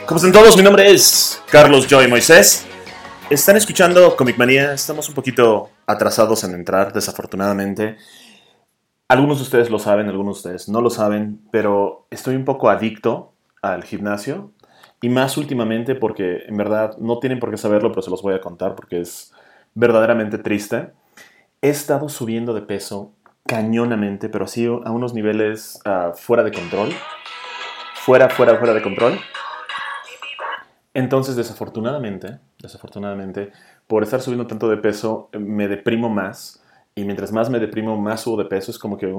¿Cómo están todos? Mi nombre es Carlos Joy Moisés. Están escuchando Comic Manía. Estamos un poquito atrasados en entrar, desafortunadamente. Algunos de ustedes lo saben, algunos de ustedes no lo saben, pero estoy un poco adicto al gimnasio. Y más últimamente porque, en verdad, no tienen por qué saberlo, pero se los voy a contar porque es verdaderamente triste. He estado subiendo de peso cañonamente, pero así a unos niveles fuera de control. Fuera de control. Entonces, desafortunadamente, por estar subiendo tanto de peso, me deprimo más. Y mientras más me deprimo, más subo de peso. Es como que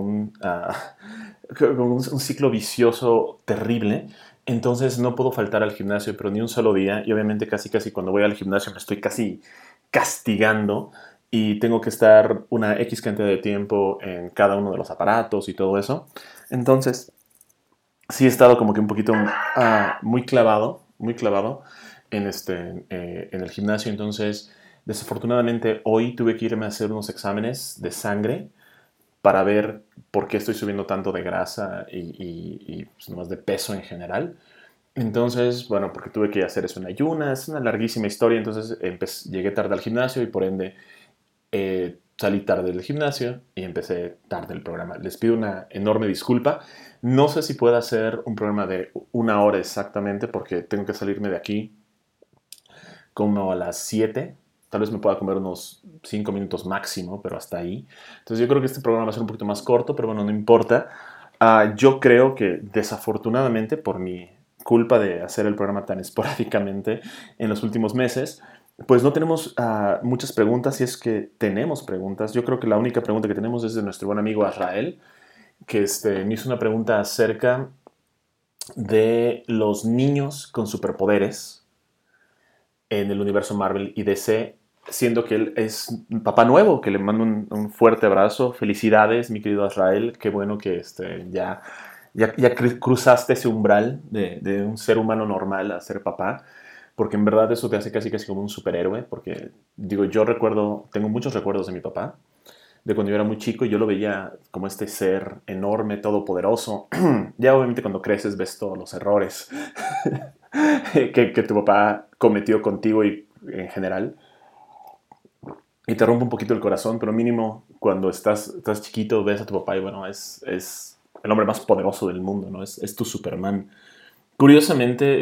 un ciclo vicioso terrible. Entonces, no puedo faltar al gimnasio, pero ni un solo día. Y obviamente, casi cuando voy al gimnasio me estoy casi castigando. Y tengo que estar una X cantidad de tiempo en cada uno de los aparatos y todo eso. Entonces, sí he estado como que un poquito muy clavado en el gimnasio. Entonces, desafortunadamente, hoy tuve que irme a hacer unos exámenes de sangre para ver por qué estoy subiendo tanto de grasa y pues, nomás de peso en general. Entonces, bueno, porque tuve que hacer eso en ayunas, es una larguísima historia. Entonces, llegué tarde al gimnasio y por ende salí tarde del gimnasio y empecé tarde el programa. Les pido una enorme disculpa. No sé si pueda hacer un programa de 1 hora exactamente porque tengo que salirme de aquí como a las 7. Tal vez me pueda comer unos 5 minutos máximo, pero hasta ahí. Entonces yo creo que este programa va a ser un poquito más corto, pero bueno, no importa. Yo creo que desafortunadamente por mi culpa de hacer el programa tan esporádicamente en los últimos meses, pues no tenemos muchas preguntas. Si es que tenemos preguntas, yo creo que la única pregunta que tenemos es de nuestro buen amigo Azrael, que me hizo una pregunta acerca de los niños con superpoderes en el universo Marvel y DC, siendo que él es un papá nuevo, que le mando un fuerte abrazo. Felicidades, mi querido Azrael. Qué bueno que ya cruzaste ese umbral de un ser humano normal a ser papá, porque en verdad eso te hace casi como un superhéroe, porque digo, tengo muchos recuerdos de mi papá, de cuando yo era muy chico y yo lo veía como este ser enorme, todopoderoso. Ya obviamente cuando creces ves todos los errores que tu papá cometió contigo y en general. Y te rompe un poquito el corazón, pero mínimo cuando estás chiquito ves a tu papá y bueno, es el hombre más poderoso del mundo, ¿no? Es tu Superman. Curiosamente,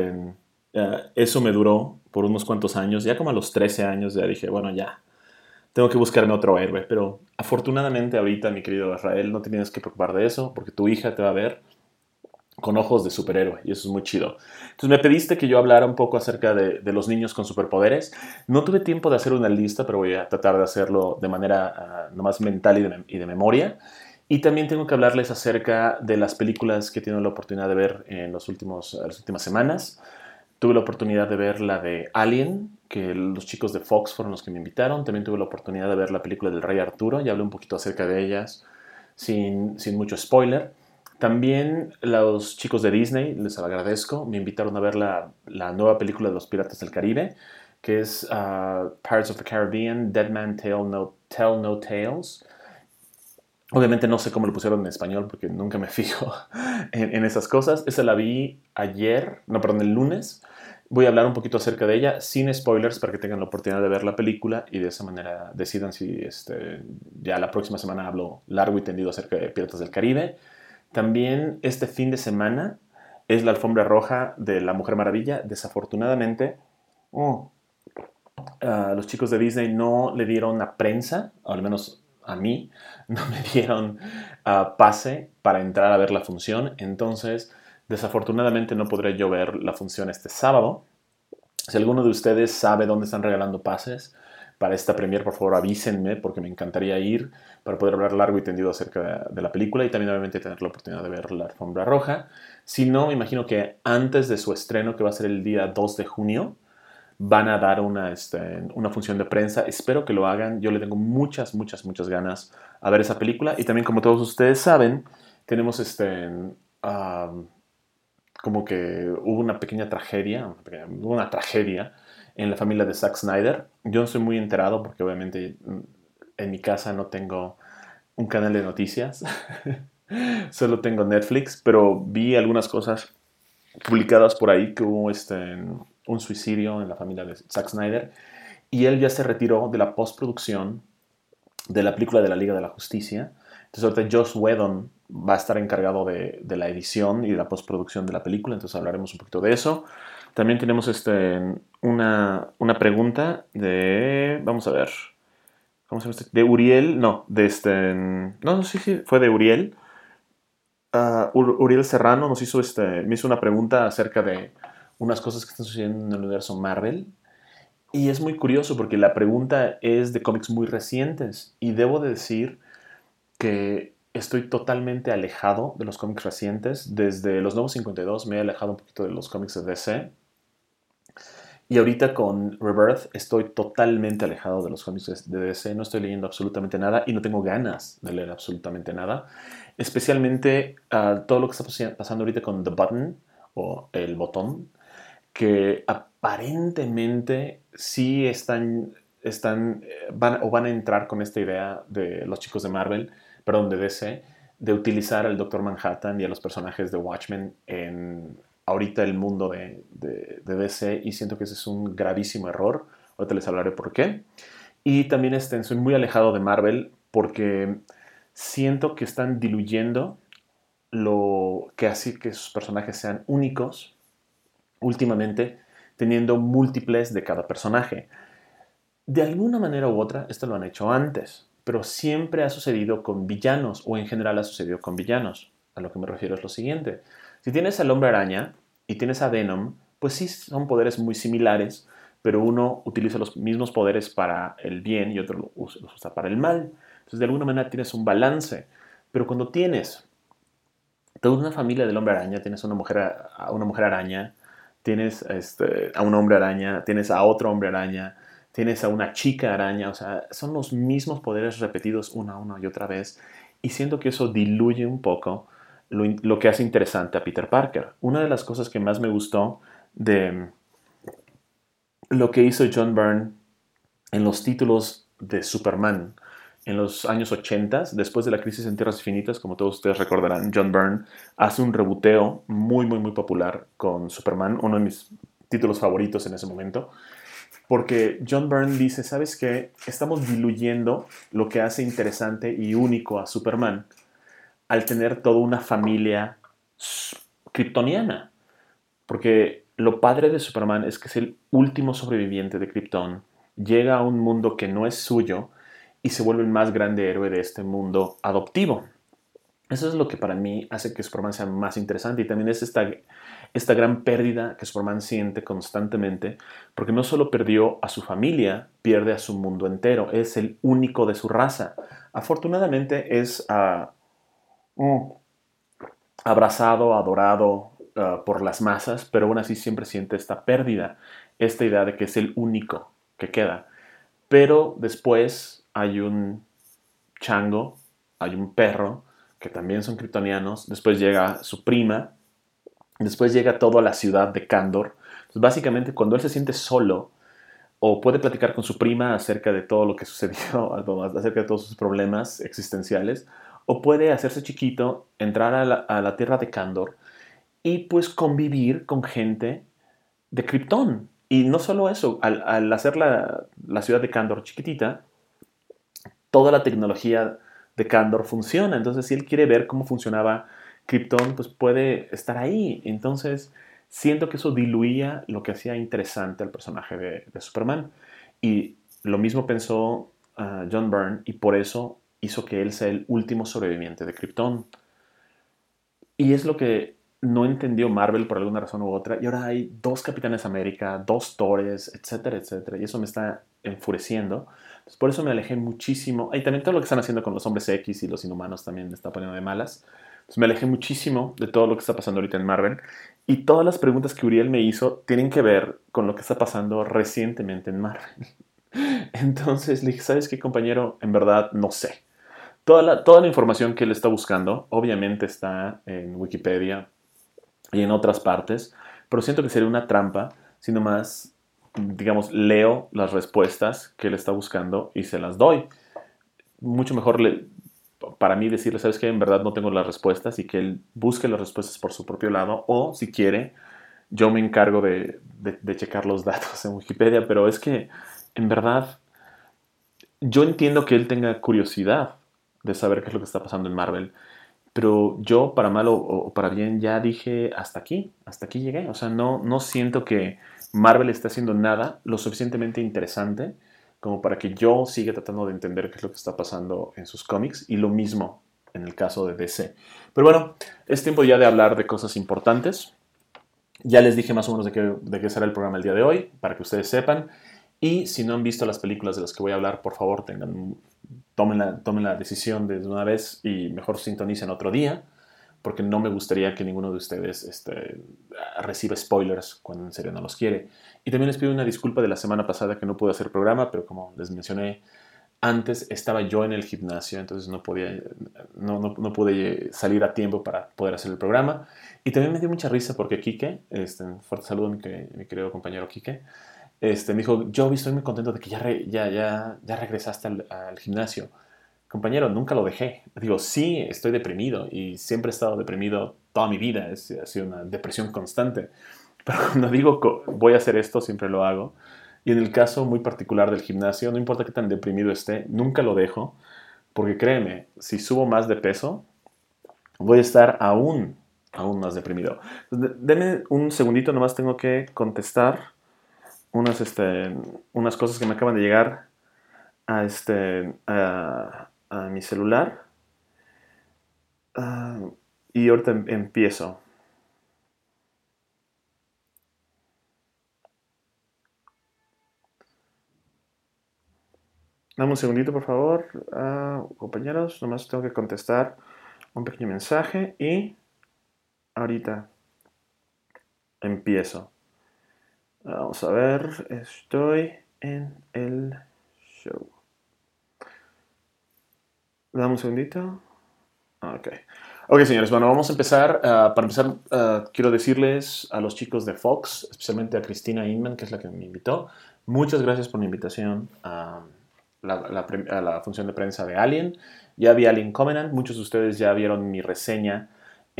eso me duró por unos cuantos años. Ya como a los 13 años ya dije, bueno, ya, tengo que buscarme otro héroe. Pero afortunadamente ahorita, mi querido Israel, no te tienes que preocupar de eso porque tu hija te va a ver con ojos de superhéroe y eso es muy chido. Entonces me pediste que yo hablara un poco acerca de los niños con superpoderes. No tuve tiempo de hacer una lista, pero voy a tratar de hacerlo de manera nomás mental y de memoria. Y también tengo que hablarles acerca de las películas que he tenido la oportunidad de ver en las últimas semanas. Tuve la oportunidad de ver la de Alien, que los chicos de Fox fueron los que me invitaron. También tuve la oportunidad de ver la película del Rey Arturo. Ya hablé un poquito acerca de ellas, sin mucho spoiler. También los chicos de Disney, les agradezco, me invitaron a ver la nueva película de los Piratas del Caribe, que es Pirates of the Caribbean, Dead Man Tell No Tales. Obviamente no sé cómo lo pusieron en español porque nunca me fijo en esas cosas. Esa la vi el lunes. Voy a hablar un poquito acerca de ella, sin spoilers, para que tengan la oportunidad de ver la película y de esa manera decidan si ya la próxima semana hablo largo y tendido acerca de Piratas del Caribe. También este fin de semana es la alfombra roja de La Mujer Maravilla. Desafortunadamente, los chicos de Disney no le dieron a prensa, o al menos a mí, no me dieron pase para entrar a ver la función. Entonces, desafortunadamente no podré yo ver la función este sábado. Si alguno de ustedes sabe dónde están regalando pases para esta premier, por favor avísenme porque me encantaría ir para poder hablar largo y tendido acerca de la película y también obviamente tener la oportunidad de ver la alfombra roja. Si no, me imagino que antes de su estreno, que va a ser el día 2 de junio, van a dar una función de prensa. Espero que lo hagan. Yo le tengo muchas ganas a ver esa película. Y también, como todos ustedes saben, tenemos como que hubo una tragedia en la familia de Zack Snyder. Yo no estoy muy enterado porque obviamente en mi casa no tengo un canal de noticias. Solo tengo Netflix, pero vi algunas cosas publicadas por ahí que hubo un suicidio en la familia de Zack Snyder y él ya se retiró de la postproducción de la película de la Liga de la Justicia. Entonces ahorita Joss Whedon va a estar encargado de la edición y de la postproducción de la película, entonces hablaremos un poquito de eso. También tenemos una pregunta de, vamos a ver, ¿cómo se llama este? De Uriel, no, no, sí, sí, fue de Uriel. Uriel Serrano me hizo una pregunta acerca de unas cosas que están sucediendo en el universo Marvel. Y es muy curioso porque la pregunta es de cómics muy recientes. Y debo de decir que estoy totalmente alejado de los cómics recientes. Desde los Nuevos 52 me he alejado un poquito de los cómics de DC. Y ahorita con Rebirth estoy totalmente alejado de los cómics de DC. No estoy leyendo absolutamente nada y no tengo ganas de leer absolutamente nada. Especialmente todo lo que está pasando ahorita con The Button o El Botón, que aparentemente sí van a entrar con esta idea de los chicos de Marvel, perdón, de DC, de utilizar al Doctor Manhattan y a los personajes de Watchmen en ahorita el mundo de DC, y siento que ese es un gravísimo error. Ahorita les hablaré por qué. Y también soy muy alejado de Marvel porque siento que están diluyendo lo que hace que sus personajes sean únicos últimamente, teniendo múltiples de cada personaje. De alguna manera u otra, esto lo han hecho antes, pero siempre ha sucedido con villanos, o en general ha sucedido con villanos. A lo que me refiero es lo siguiente. Si tienes al Hombre Araña y tienes a Venom, pues sí son poderes muy similares, pero uno utiliza los mismos poderes para el bien y otro los usa para el mal. Entonces, de alguna manera tienes un balance. Pero cuando tienes toda una familia del Hombre Araña, tienes a una mujer araña, tienes a un hombre araña, tienes a otro hombre araña, tienes a una chica araña, o sea, son los mismos poderes repetidos una y otra vez, y siento que eso diluye un poco lo que hace interesante a Peter Parker. Una de las cosas que más me gustó de lo que hizo John Byrne en los títulos de Superman en los años 80, después de la crisis en Tierras Infinitas, como todos ustedes recordarán, John Byrne hace un rebuteo muy, muy, muy popular con Superman, uno de mis títulos favoritos en ese momento, porque John Byrne dice, ¿sabes qué? Estamos diluyendo lo que hace interesante y único a Superman al tener toda una familia kryptoniana. Porque lo padre de Superman es que es el último sobreviviente de Krypton, llega a un mundo que no es suyo y se vuelve el más grande héroe de este mundo adoptivo. Eso es lo que para mí hace que Superman sea más interesante, y también es esta gran pérdida que Superman siente constantemente, porque no solo perdió a su familia, pierde a su mundo entero, es el único de su raza. Afortunadamente es abrazado, adorado por las masas, pero aún así siempre siente esta pérdida, esta idea de que es el único que queda. Pero después hay un chango, hay un perro, que también son kryptonianos, después llega su prima, después llega todo a la ciudad de Kandor. Entonces, básicamente, cuando él se siente solo, o puede platicar con su prima acerca de todo lo que sucedió, acerca de todos sus problemas existenciales, o puede hacerse chiquito, entrar a la tierra de Kandor y pues convivir con gente de Krypton. Y no solo eso, al hacer la ciudad de Kandor chiquitita, toda la tecnología de Kandor funciona. Entonces, si él quiere ver cómo funcionaba Krypton, pues puede estar ahí. Entonces, siento que eso diluía lo que hacía interesante al personaje de Superman. Y lo mismo pensó John Byrne, y por eso hizo que él sea el último sobreviviente de Krypton. Y es lo que no entendió Marvel por alguna razón u otra. Y ahora hay dos Capitanes América, dos Thores, etcétera, etcétera. Y eso me está enfureciendo. Entonces, por eso me alejé muchísimo. Y también todo lo que están haciendo con los hombres X y los inhumanos también me está poniendo de malas. Entonces, me alejé muchísimo de todo lo que está pasando ahorita en Marvel. Y todas las preguntas que Uriel me hizo tienen que ver con lo que está pasando recientemente en Marvel. Entonces le dije, ¿sabes qué, compañero? En verdad, no sé. Toda la información que él está buscando, obviamente está en Wikipedia y en otras partes, pero siento que sería una trampa si nomás, digamos, leo las respuestas que él está buscando y se las doy. Mucho mejor para mí decirle, ¿sabes qué? En verdad no tengo las respuestas y que él busque las respuestas por su propio lado o, si quiere, yo me encargo de checar los datos en Wikipedia, pero es que, en verdad, yo entiendo que él tenga curiosidad de saber qué es lo que está pasando en Marvel, pero yo, para mal o para bien, ya dije hasta aquí llegué. O sea, no siento que Marvel esté haciendo nada lo suficientemente interesante como para que yo siga tratando de entender qué es lo que está pasando en sus cómics, y lo mismo en el caso de DC. Pero bueno, es tiempo ya de hablar de cosas importantes. Ya les dije más o menos de qué será el programa el día de hoy, para que ustedes sepan. Y si no han visto las películas de las que voy a hablar, por favor, tomen la decisión de una vez y mejor sintonicen otro día, porque no me gustaría que ninguno de ustedes reciba spoilers cuando en serio no los quiere. Y también les pido una disculpa de la semana pasada que no pude hacer programa, pero como les mencioné antes, estaba yo en el gimnasio, entonces no pude salir a tiempo para poder hacer el programa. Y también me dio mucha risa porque Quique, fuerte saludo a mi querido compañero Quique, me dijo, yo estoy muy contento de que ya regresaste al gimnasio. Compañero, nunca lo dejé. Digo, sí, estoy deprimido y siempre he estado deprimido toda mi vida. Ha sido una depresión constante. Pero cuando digo voy a hacer esto, siempre lo hago. Y en el caso muy particular del gimnasio, no importa qué tan deprimido esté, nunca lo dejo. Porque créeme, si subo más de peso, voy a estar aún más deprimido. Denme un segundito, nomás tengo que contestar unas, unas cosas que me acaban de llegar a mi celular. Y ahorita empiezo. Dame un segundito, por favor. Compañeros, nomás tengo que contestar un pequeño mensaje y ahorita empiezo. Vamos a ver, estoy en el show. Dame un segundito. Ok. Ok, señores, bueno, vamos a empezar. Para empezar, quiero decirles a los chicos de Fox, especialmente a Cristina Inman, que es la que me invitó, muchas gracias por la invitación a la función de prensa de Alien. Ya vi Alien Covenant, muchos de ustedes ya vieron mi reseña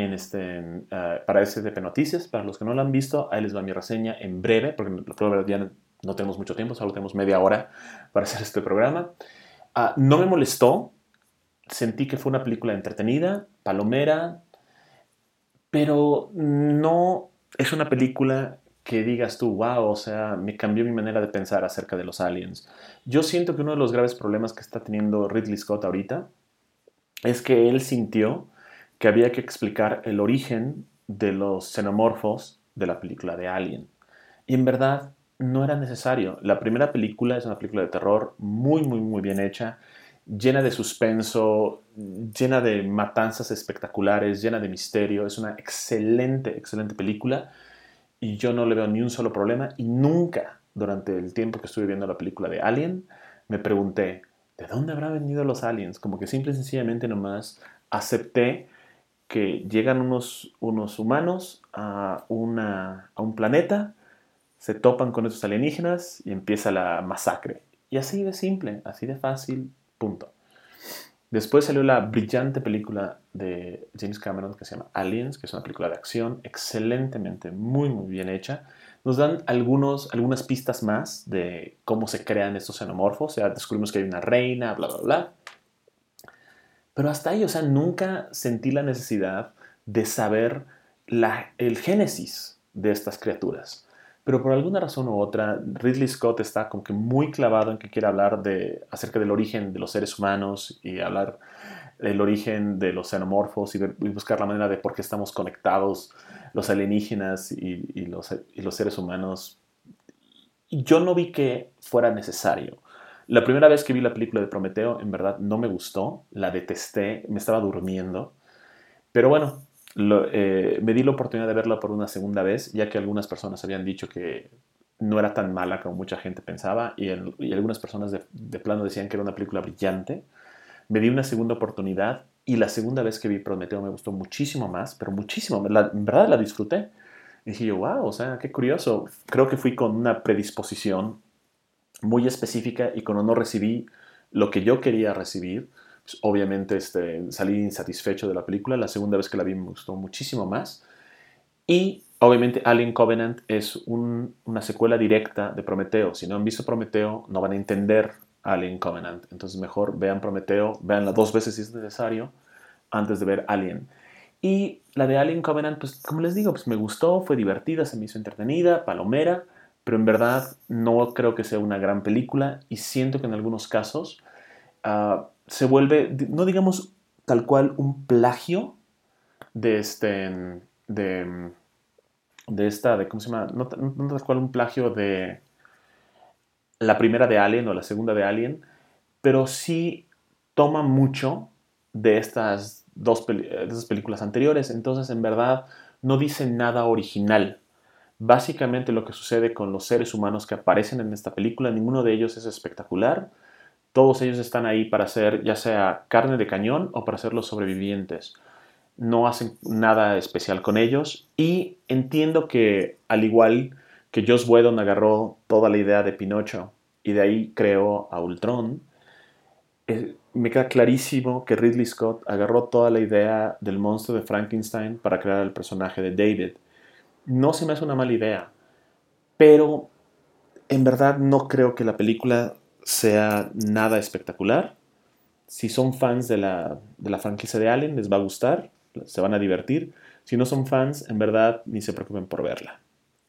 para SDP Noticias. Para los que no la han visto, ahí les va mi reseña en breve, porque ya no tenemos mucho tiempo, solo tenemos media hora para hacer este programa. No me molestó. Sentí que fue una película entretenida, palomera, pero no es una película que digas tú, wow, o sea, me cambió mi manera de pensar acerca de los aliens. Yo siento que uno de los graves problemas que está teniendo Ridley Scott ahorita es que él sintió que había que explicar el origen de los xenomorfos de la película de Alien. Y en verdad no era necesario. La primera película es una película de terror muy bien hecha, llena de suspenso, llena de matanzas espectaculares, llena de misterio. Es una excelente película y yo no le veo ni un solo problema. Y nunca, durante el tiempo que estuve viendo la película de Alien, me pregunté, ¿de dónde habrán venido los aliens? Como que simple y sencillamente nomás acepté que llegan unos humanos a un planeta, se topan con esos alienígenas y empieza la masacre. Y así de simple, así de fácil, punto. Después salió la brillante película de James Cameron que se llama Aliens, que es una película de acción excelentemente, muy bien hecha. Nos dan algunas pistas más de cómo se crean estos xenomorfos. O sea, descubrimos que hay una reina, bla. Pero hasta ahí, o sea, nunca sentí la necesidad de saber el génesis de estas criaturas. Pero por alguna razón u otra, Ridley Scott está como que muy clavado en que quiere hablar acerca del origen de los seres humanos y hablar del origen de los xenomorfos y buscar la manera de por qué estamos conectados los alienígenas y los seres humanos. Y yo no vi que fuera necesario. La primera vez que vi la película de Prometeo, en verdad no me gustó, la detesté, me estaba durmiendo. Pero bueno, me di la oportunidad de verla por una segunda vez, ya que algunas personas habían dicho que no era tan mala como mucha gente pensaba y algunas personas de plano decían que era una película brillante. Me di una segunda oportunidad y la segunda vez que vi Prometeo me gustó muchísimo más, pero muchísimo. En verdad la disfruté. Y dije yo, wow, o sea, qué curioso. Creo que fui con una predisposición muy específica y cuando no recibí lo que yo quería recibir, pues, obviamente salí insatisfecho de la película. La segunda vez que la vi me gustó muchísimo más. Y obviamente Alien Covenant es una secuela directa de Prometeo. Si no han visto Prometeo, no van a entender Alien Covenant. Entonces mejor vean Prometeo, veanla 2 veces si es necesario, antes de ver Alien. Y la de Alien Covenant, pues como les digo, pues me gustó, fue divertida, se me hizo entretenida, palomera, pero en verdad no creo que sea una gran película y siento que en algunos casos se vuelve, no digamos tal cual un plagio de de, de ¿cómo se llama? No, no tal cual un plagio de la primera de Alien o la segunda de Alien, pero sí toma mucho de estas de esas películas anteriores. Entonces, en verdad, no dice nada original. Básicamente lo que sucede con los seres humanos que aparecen en esta película, ninguno de ellos es espectacular. Todos ellos están ahí para ser ya sea carne de cañón o para ser los sobrevivientes. No hacen nada especial con ellos y entiendo que al igual que Joss Whedon agarró toda la idea de Pinocho y de ahí creó a Ultron, me queda clarísimo que Ridley Scott agarró toda la idea del monstruo de Frankenstein para crear el personaje de David. No se me hace una mala idea, pero en verdad no creo que la película sea nada espectacular. Si son fans de la franquicia de Alien, les va a gustar, se van a divertir. Si no son fans, en verdad, ni se preocupen por verla.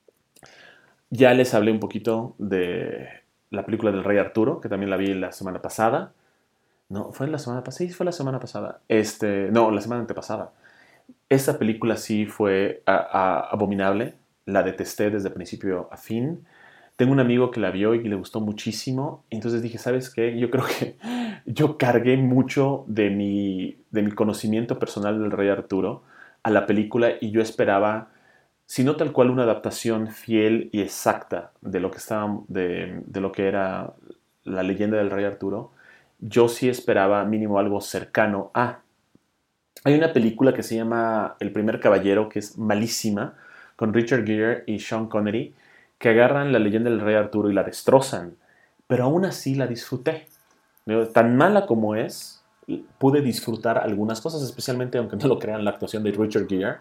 Ya les hablé un poquito de la película del Rey Arturo, que también la vi la semana pasada. No, fue la semana pasada. Sí, fue la semana pasada. No, la semana antepasada. Esta película sí fue abominable. La detesté desde principio a fin. Tengo un amigo que la vio y le gustó muchísimo. Entonces dije, ¿sabes qué? Yo creo que yo cargué mucho de mi conocimiento personal del Rey Arturo a la película y yo esperaba, si no tal cual, una adaptación fiel y exacta de lo que de lo que era la leyenda del Rey Arturo. Yo sí esperaba mínimo algo cercano a. Hay una película que se llama El primer caballero, que es malísima, con Richard Gere y Sean Connery, que agarran la leyenda del Rey Arturo y la destrozan. Pero aún así la disfruté. Tan mala como es, pude disfrutar algunas cosas, especialmente, aunque no lo crean, la actuación de Richard Gere,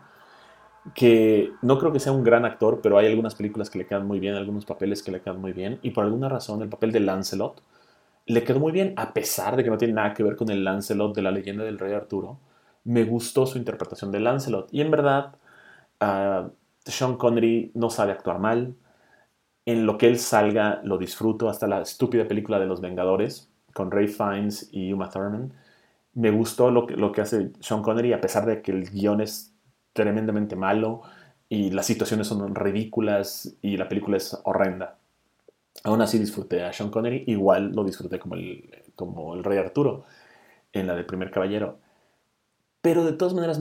que no creo que sea un gran actor, pero hay algunas películas que le quedan muy bien, algunos papeles que le quedan muy bien, y por alguna razón el papel de Lancelot le quedó muy bien, a pesar de que no tiene nada que ver con el Lancelot de la leyenda del Rey Arturo. Me gustó su interpretación de Lancelot. Y en verdad, Sean Connery no sabe actuar mal. En lo que él salga, lo disfruto. Hasta la estúpida película de Los Vengadores, con Ray Fiennes y Uma Thurman. Me gustó lo que hace Sean Connery, a pesar de que el guión es tremendamente malo y las situaciones son ridículas y la película es horrenda. Aún así disfruté a Sean Connery, igual lo disfruté como el Rey Arturo en la del Primer Caballero. Pero de todas maneras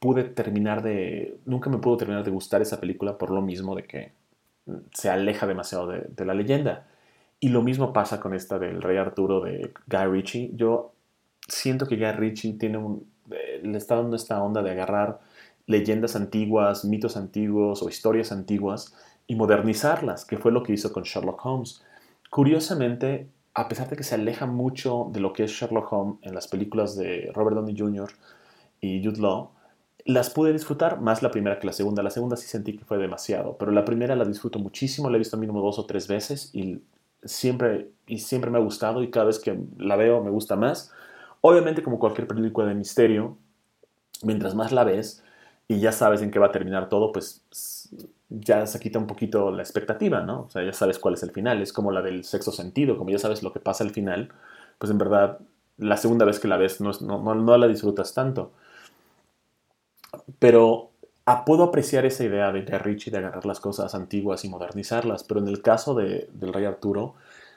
nunca me pudo terminar de gustar esa película por lo mismo de que se aleja demasiado de la leyenda. Y lo mismo pasa con esta del Rey Arturo de Guy Ritchie. Yo siento que Guy Ritchie le está dando esta onda de agarrar leyendas antiguas, mitos antiguos o historias antiguas y modernizarlas, que fue lo que hizo con Sherlock Holmes. Curiosamente, a pesar de que se aleja mucho de lo que es Sherlock Holmes en las películas de Robert Downey Jr. y Jude Law, las pude disfrutar más la primera que la segunda. La segunda sí sentí que fue demasiado, pero la primera la disfruto muchísimo, la he visto mínimo 2 o 3 veces y siempre me ha gustado y cada vez que la veo me gusta más. Obviamente, como cualquier película de misterio, mientras más la ves y ya sabes en qué va a terminar todo, pues ya se quita un poquito la expectativa, ¿no? O sea, ya sabes cuál es el final. Es como la del Sexto Sentido, como ya sabes lo que pasa al final, pues en verdad la segunda vez que la ves no la disfrutas tanto. Pero puedo apreciar esa idea de Guy Ritchie de agarrar las cosas antiguas y modernizarlas, pero en el caso del Rey Arturo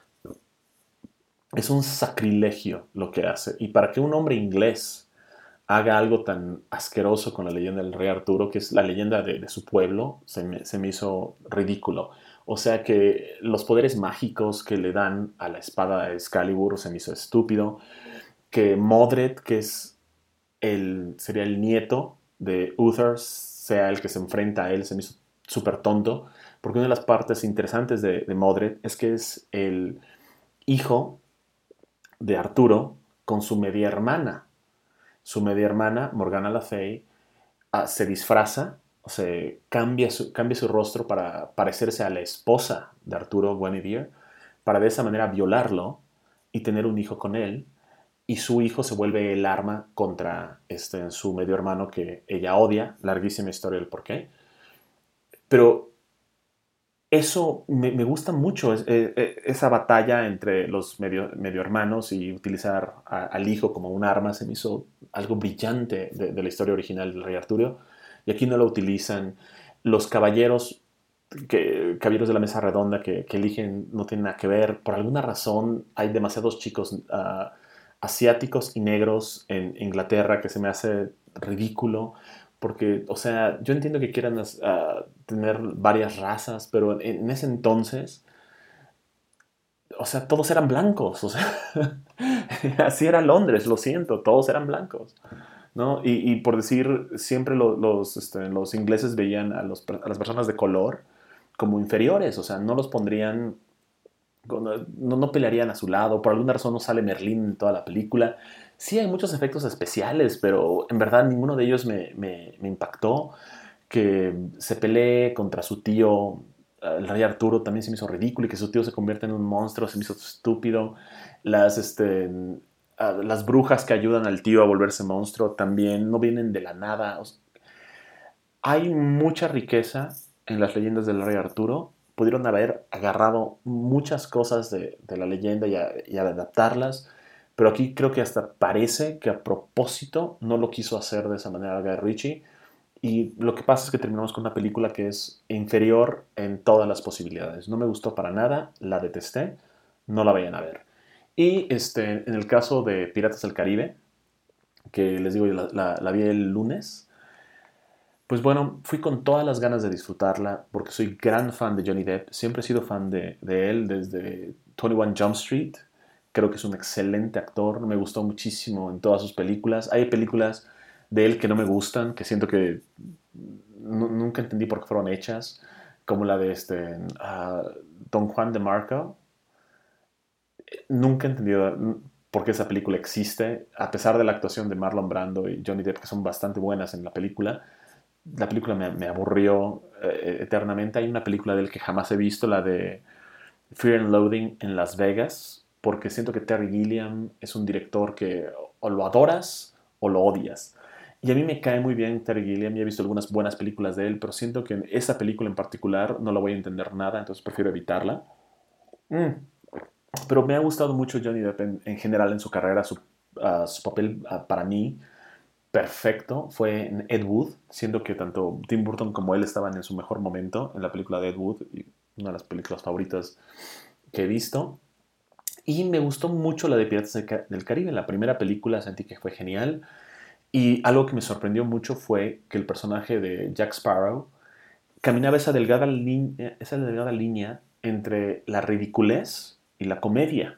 es un sacrilegio lo que hace. Y para que un hombre inglés haga algo tan asqueroso con la leyenda del Rey Arturo, que es la leyenda de su pueblo, se me hizo ridículo. O sea que los poderes mágicos que le dan a la espada de Excalibur se me hizo estúpido. Que Modred, que sería el nieto de Uther, sea el que se enfrenta a él, se me hizo súper tonto. Porque una de las partes interesantes de Modred es que es el hijo de Arturo, con su media hermana. Su media hermana, Morgana Le Fay, se disfraza, o sea, cambia su rostro para parecerse a la esposa de Arturo Guinevere, para de esa manera violarlo y tener un hijo con él. Y su hijo se vuelve el arma contra su medio hermano que ella odia. Larguísima historia del por qué. Pero eso me gusta mucho, esa batalla entre los medio hermanos y utilizar al hijo como un arma se me hizo algo brillante de la historia original del Rey Arturo. Y aquí no lo utilizan. Los caballeros, caballeros de la mesa redonda que eligen no tienen nada que ver. Por alguna razón hay demasiados chicos asiáticos y negros en Inglaterra que se me hace ridículo. Porque, o sea, yo entiendo que quieran tener varias razas, pero en ese entonces, o sea, todos eran blancos, o sea, así era Londres, lo siento, todos eran blancos, ¿no? Y por decir, siempre los ingleses veían a las personas de color como inferiores, o sea, no los pondrían, no pelearían a su lado, por alguna razón no sale Merlín en toda la película. Sí hay muchos efectos especiales, pero en verdad ninguno de ellos me impactó. Que se pelee contra su tío, el rey Arturo, también se me hizo ridículo, y que su tío se convierta en un monstruo, se me hizo estúpido. Las, las brujas que ayudan al tío a volverse monstruo también no vienen de la nada. O sea, hay mucha riqueza en las leyendas del rey Arturo. Pudieron haber agarrado muchas cosas de la leyenda y adaptarlas, pero aquí creo que hasta parece que a propósito no lo quiso hacer de esa manera Guy Ritchie. Y lo que pasa es que terminamos con una película que es inferior en todas las posibilidades. No me gustó para nada, la detesté, no la vayan a ver. Y en el caso de Piratas del Caribe, que les digo, la vi el lunes, pues bueno, fui con todas las ganas de disfrutarla porque soy gran fan de Johnny Depp. Siempre he sido fan de él desde 21 Jump Street. Creo que es un excelente actor. Me gustó muchísimo en todas sus películas. Hay películas de él que no me gustan, que siento que nunca entendí por qué fueron hechas, como la de Don Juan de Marco. Nunca he entendido por qué esa película existe, a pesar de la actuación de Marlon Brando y Johnny Depp, que son bastante buenas en la película. La película me aburrió eternamente. Hay una película de él que jamás he visto, la de Fear and Loathing en Las Vegas, porque siento que Terry Gilliam es un director que o lo adoras o lo odias. Y a mí me cae muy bien Terry Gilliam, y he visto algunas buenas películas de él, pero siento que en esa película en particular no la voy a entender nada, entonces prefiero evitarla. Mm. Pero me ha gustado mucho Johnny Depp en general en su carrera, su papel para mí perfecto fue en Ed Wood, siendo que tanto Tim Burton como él estaban en su mejor momento en la película de Ed Wood, y una de las películas favoritas que he visto. Y me gustó mucho la de Piratas del Caribe. La primera película sentí que fue genial. Y algo que me sorprendió mucho fue que el personaje de Jack Sparrow caminaba esa delgada línea entre la ridiculez y la comedia.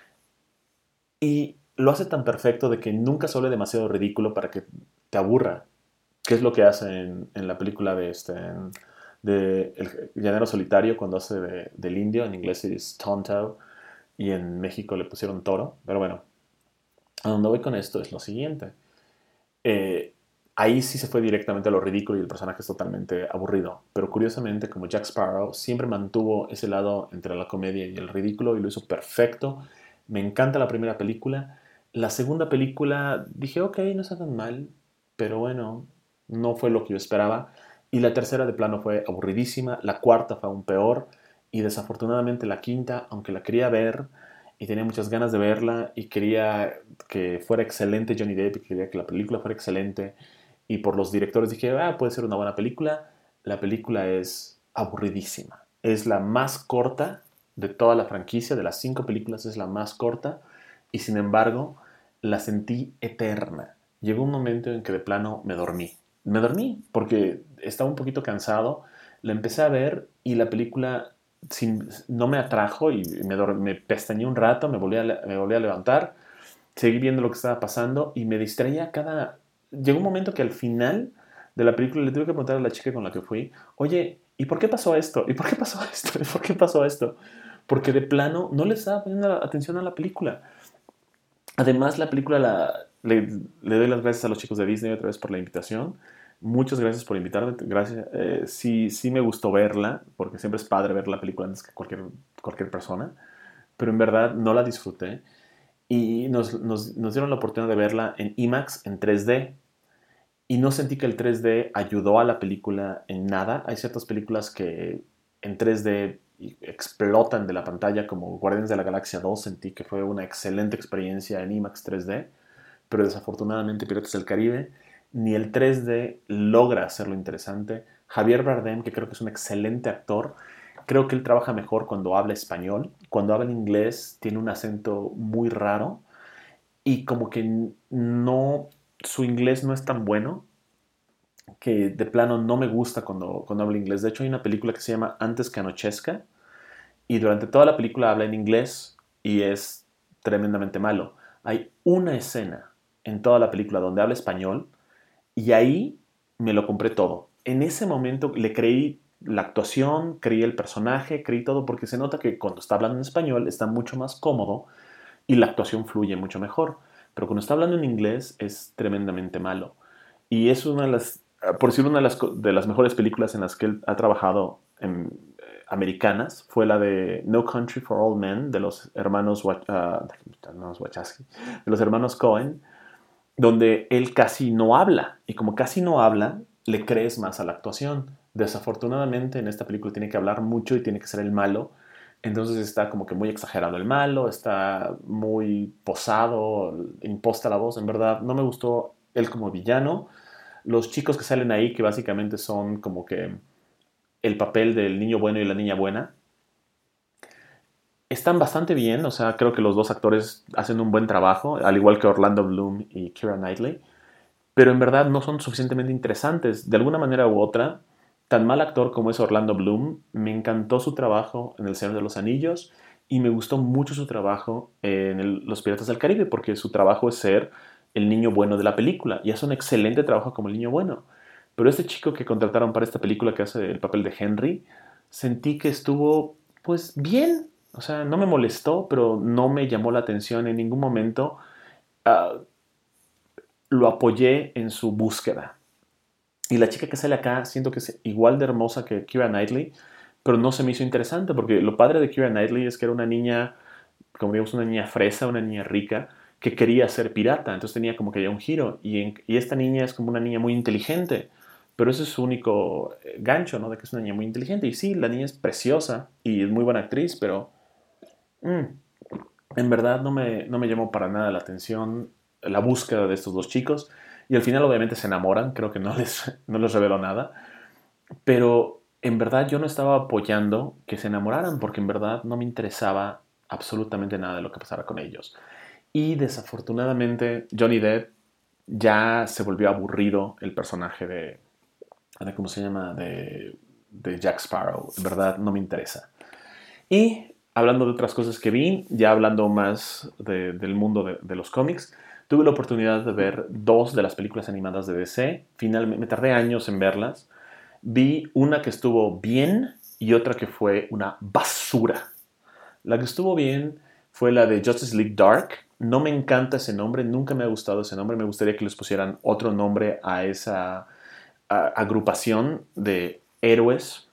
Y lo hace tan perfecto de que nunca se vuelve demasiado ridículo para que te aburra. ¿Qué es lo que hace en la película de El Llanero Solitario cuando hace del indio? En inglés es Tonto y en México le pusieron toro. Pero bueno, a donde voy con esto es lo siguiente. Eh, Ahí sí se fue directamente a lo ridículo y el personaje es totalmente aburrido. Pero curiosamente, como Jack Sparrow, siempre mantuvo ese lado entre la comedia y el ridículo y lo hizo perfecto. Me encanta la primera película. La segunda película dije, ok, no está tan mal, pero bueno, no fue lo que yo esperaba. Y la tercera de plano fue aburridísima. La cuarta fue aún peor. Y desafortunadamente la quinta, aunque la quería ver y tenía muchas ganas de verla y quería que fuera excelente Johnny Depp y quería que la película fuera excelente, y por los directores dije, puede ser una buena película. La película es aburridísima. Es la más corta de toda la franquicia, de las 5 películas es la más corta, y sin embargo la sentí eterna. Llegó un momento en que de plano me dormí. Me dormí porque estaba un poquito cansado, la empecé a ver y la película no me atrajo y me pestañeé un rato, me volví a levantar, seguí viendo lo que estaba pasando y me distraía cada... Llegó un momento que al final de la película le tuve que preguntar a la chica con la que fui, oye, ¿y por qué pasó esto? ¿Y por qué pasó esto? ¿Y por qué pasó esto? Porque de plano no le estaba poniendo atención a la película. Además, la película le doy las gracias a los chicos de Disney otra vez por la invitación. Muchas gracias por invitarme. Gracias. Sí, sí me gustó verla, porque siempre es padre ver la película antes que cualquier persona. Pero en verdad no la disfruté. Y nos dieron la oportunidad de verla en IMAX en 3D. Y no sentí que el 3D ayudó a la película en nada. Hay ciertas películas que en 3D explotan de la pantalla, como Guardianes de la Galaxia 2. Sentí que fue una excelente experiencia en IMAX 3D, pero desafortunadamente Piratas del Caribe ni el 3D logra hacerlo interesante. Javier Bardem, que creo que es un excelente actor, creo que él trabaja mejor cuando habla español. Cuando habla en inglés tiene un acento muy raro y como que no, su inglés no es tan bueno, que de plano no me gusta cuando habla inglés. De hecho, hay una película que se llama Antes que anochezca y durante toda la película habla en inglés y es tremendamente malo. Hay una escena en toda la película donde habla español y ahí me lo compré todo. En ese momento le creí la actuación, creí el personaje, creí todo porque se nota que cuando está hablando en español está mucho más cómodo y la actuación fluye mucho mejor. Pero cuando está hablando en inglés es tremendamente malo. Y es una de las, por decir, una de las mejores películas en las que él ha trabajado americanas fue la de No Country for Old Men de los hermanos, Wachowski, de los hermanos Cohen, donde él casi no habla. Y como casi no habla, le crees más a la actuación. Desafortunadamente en esta película tiene que hablar mucho y tiene que ser el malo. Entonces está como que muy exagerado el malo, está muy posado, imposta la voz. En verdad, no me gustó él como villano. Los chicos que salen ahí, que básicamente son como que el papel del niño bueno y la niña buena, están bastante bien. O sea, creo que los dos actores hacen un buen trabajo, al igual que Orlando Bloom y Keira Knightley, pero en verdad no son suficientemente interesantes. De alguna manera u otra, tan mal actor como es Orlando Bloom, me encantó su trabajo en El Señor de los Anillos y me gustó mucho su trabajo en Los Piratas del Caribe, porque su trabajo es ser el niño bueno de la película y hace un excelente trabajo como el niño bueno. Pero este chico que contrataron para esta película que hace el papel de Henry, sentí que estuvo pues bien. O sea, no me molestó, pero no me llamó la atención en ningún momento. Uh, lo apoyé en su búsqueda. Y la chica que sale acá siento que es igual de hermosa que Keira Knightley, pero no se me hizo interesante porque lo padre de Keira Knightley es que era una niña, como digamos, una niña fresa, una niña rica, que quería ser pirata, entonces tenía como que ya un giro. Y esta niña es como una niña muy inteligente, pero ese es su único gancho, ¿no? De que es una niña muy inteligente. Y sí, la niña es preciosa y es muy buena actriz, pero mm, en verdad no me llamó para nada la atención la búsqueda de estos dos chicos. Y al final obviamente se enamoran, creo que no les reveló nada. Pero en verdad yo no estaba apoyando que se enamoraran porque en verdad no me interesaba absolutamente nada de lo que pasara con ellos. Y desafortunadamente Johnny Depp ya se volvió aburrido el personaje ¿cómo se llama? De Jack Sparrow. En verdad no me interesa. Y hablando de otras cosas que vi, ya hablando más del mundo de los cómics, tuve la oportunidad de ver dos de las películas animadas de DC. Finalmente, me tardé años en verlas. Vi una que estuvo bien y otra que fue una basura. La que estuvo bien fue la de Justice League Dark. No me encanta ese nombre, nunca me ha gustado ese nombre. Me gustaría que les pusieran otro nombre a esa agrupación de héroes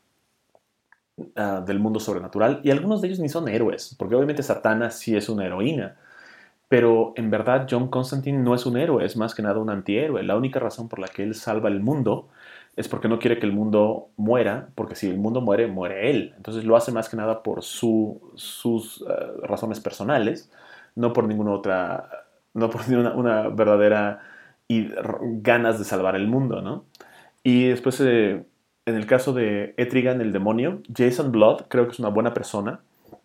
del mundo sobrenatural. Y algunos de ellos ni son héroes, porque obviamente Satana sí es una heroína. Pero en verdad John Constantine no es un héroe, es más que nada un antihéroe. La única razón por la que él salva el mundo es porque no quiere que el mundo muera, porque si el mundo muere, muere él. Entonces lo hace más que nada por sus razones personales, no por ninguna otra, no por ninguna una verdadera ganas de salvar el mundo, ¿no? Y después, en el caso de Etrigan, el demonio, Jason Blood creo que es una buena persona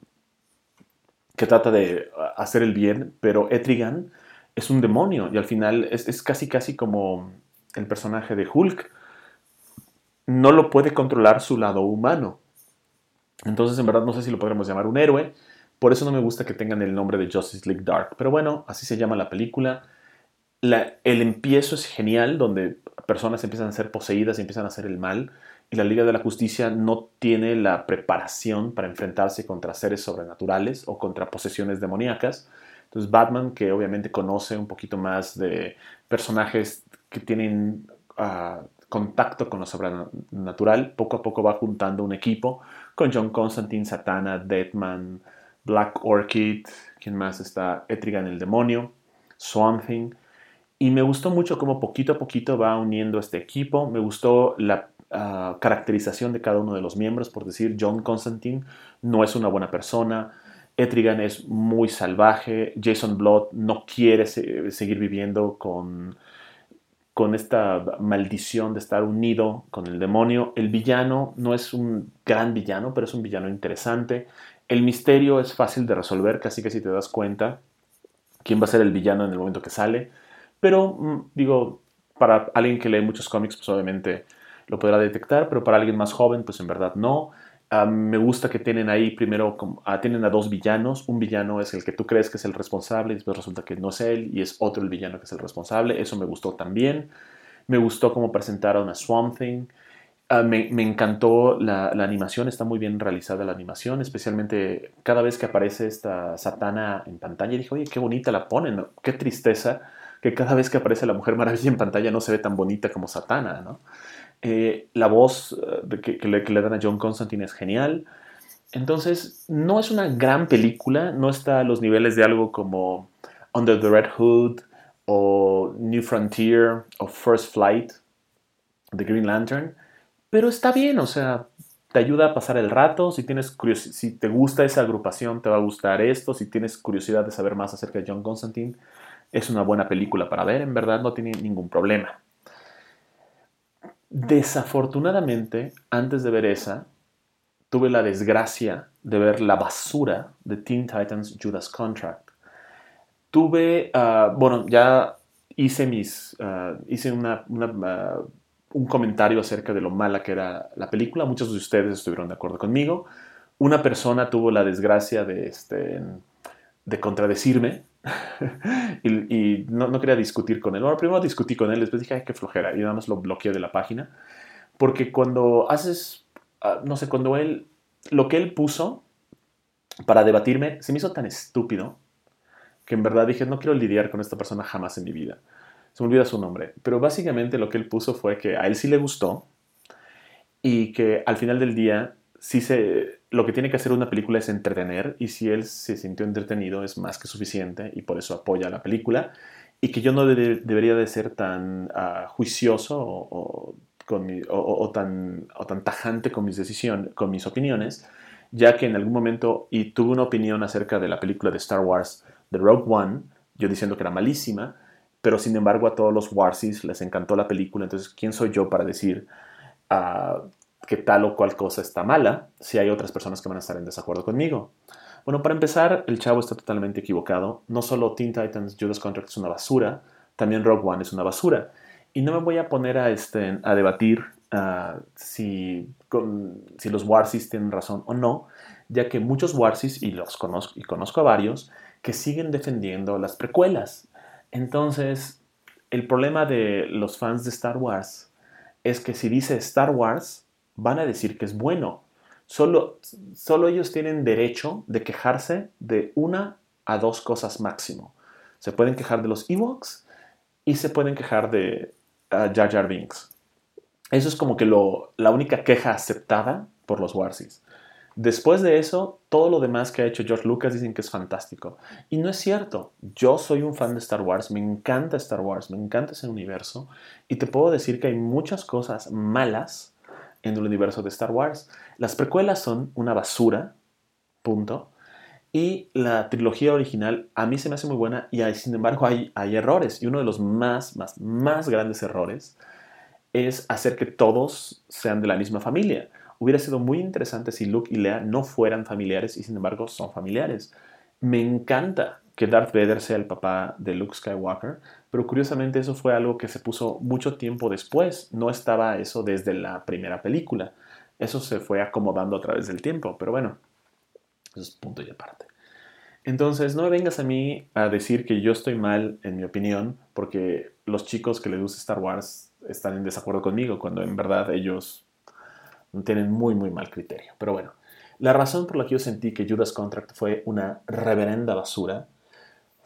que trata de hacer el bien, pero Etrigan es un demonio y al final es casi casi como el personaje de Hulk. No lo puede controlar su lado humano. Entonces, en verdad, no sé si lo podremos llamar un héroe. Por eso no me gusta que tengan el nombre de Justice League Dark. Pero bueno, así se llama la película. El empiezo es genial, donde personas empiezan a ser poseídas y empiezan a hacer el mal, y la Liga de la Justicia no tiene la preparación para enfrentarse contra seres sobrenaturales o contra posesiones demoníacas. Entonces Batman, que obviamente conoce un poquito más de personajes que tienen contacto con lo sobrenatural, poco a poco va juntando un equipo con John Constantine, Satana, Deadman, Black Orchid, ¿quién más está? Etrigan el demonio, Swamp Thing. Y me gustó mucho cómo poquito a poquito va uniendo este equipo. Me gustó la caracterización de cada uno de los miembros. Por decir, John Constantine no es una buena persona. Etrigan es muy salvaje. Jason Blood no quiere seguir viviendo con esta maldición de estar unido con el demonio. El villano no es un gran villano, pero es un villano interesante. El misterio es fácil de resolver, casi que si te das cuenta quién va a ser el villano en el momento que sale. Pero, digo, para alguien que lee muchos cómics, pues obviamente lo podrá detectar, pero para alguien más joven, pues en verdad no. Me gusta que tienen ahí primero, tienen a dos villanos. Un villano es el que tú crees que es el responsable y después resulta que no es él y es otro el villano que es el responsable. Eso me gustó también. Me gustó cómo presentaron a Swamp Thing. Me encantó la animación, está muy bien realizada la animación, especialmente cada vez que aparece esta Satana en pantalla. Y dije, oye, qué bonita la ponen, ¿no? Qué tristeza que cada vez que aparece la Mujer Maravilla en pantalla no se ve tan bonita como Satana, ¿no? La voz que le dan a John Constantine es genial. Entonces, no es una gran película, no está a los niveles de algo como Under the Red Hood o New Frontier o First Flight de Green Lantern, pero está bien, o sea, te ayuda a pasar el rato. Si te gusta esa agrupación, te va a gustar esto. Si tienes curiosidad de saber más acerca de John Constantine, es una buena película para ver, en verdad no tiene ningún problema. Desafortunadamente, antes de ver esa, tuve la desgracia de ver la basura de Teen Titans Judas Contract. Bueno, ya hice un comentario acerca de lo mala que era la película. Muchos de ustedes estuvieron de acuerdo conmigo. Una persona tuvo la desgracia de contradecirme y no quería discutir con él. Bueno, primero discutí con él, después dije, ay, qué flojera, y nada más lo bloqueé de la página. Porque cuando haces, no sé, lo que él puso para debatirme, se me hizo tan estúpido que en verdad dije, no quiero lidiar con esta persona jamás en mi vida. Se me olvida su nombre. Pero básicamente lo que él puso fue que a él sí le gustó y que al final del día lo que tiene que hacer una película es entretener, y si él se sintió entretenido es más que suficiente y por eso apoya la película, y que yo no debería de ser tan juicioso o tan tajante con mis decisiones, con mis opiniones, ya que en algún momento, y tuve una opinión acerca de la película de Star Wars, de Rogue One, yo diciendo que era malísima, pero sin embargo a todos los Warsis les encantó la película. Entonces, ¿quién soy yo para decir uh, que tal o cual cosa está mala si hay otras personas que van a estar en desacuerdo conmigo? Bueno, para empezar, el chavo está totalmente equivocado. No solo Teen Titans Judas Contract es una basura, también Rogue One es una basura. Y no me voy a poner a debatir si los Warsis tienen razón o no, ya que muchos Warsis, y conozco a varios, que siguen defendiendo las precuelas. Entonces, el problema de los fans de Star Wars es que si dice Star Wars, van a decir que es bueno. Solo ellos tienen derecho de quejarse de una a dos cosas máximo. Se pueden quejar de los Ewoks y se pueden quejar de Jar Jar Binks. Eso es como que la única queja aceptada por los Warsis. Después de eso, todo lo demás que ha hecho George Lucas dicen que es fantástico. Y no es cierto. Yo soy un fan de Star Wars, me encanta Star Wars, me encanta ese universo. Y te puedo decir que hay muchas cosas malas en el universo de Star Wars. Las precuelas son una basura, punto. Y la trilogía original a mí se me hace muy buena, y sin embargo hay errores. Y uno de los más grandes errores es hacer que todos sean de la misma familia. Hubiera sido muy interesante si Luke y Leia no fueran familiares, y sin embargo son familiares. Me encanta que Darth Vader sea el papá de Luke Skywalker, pero curiosamente eso fue algo que se puso mucho tiempo después. No estaba eso desde la primera película. Eso se fue acomodando a través del tiempo, pero bueno, eso es punto y aparte. Entonces, no me vengas a mí a decir que yo estoy mal en mi opinión, porque los chicos que les gusta Star Wars están en desacuerdo conmigo, cuando en verdad ellos tienen muy, muy mal criterio. Pero bueno, la razón por la que yo sentí que Judas Contract fue una reverenda basura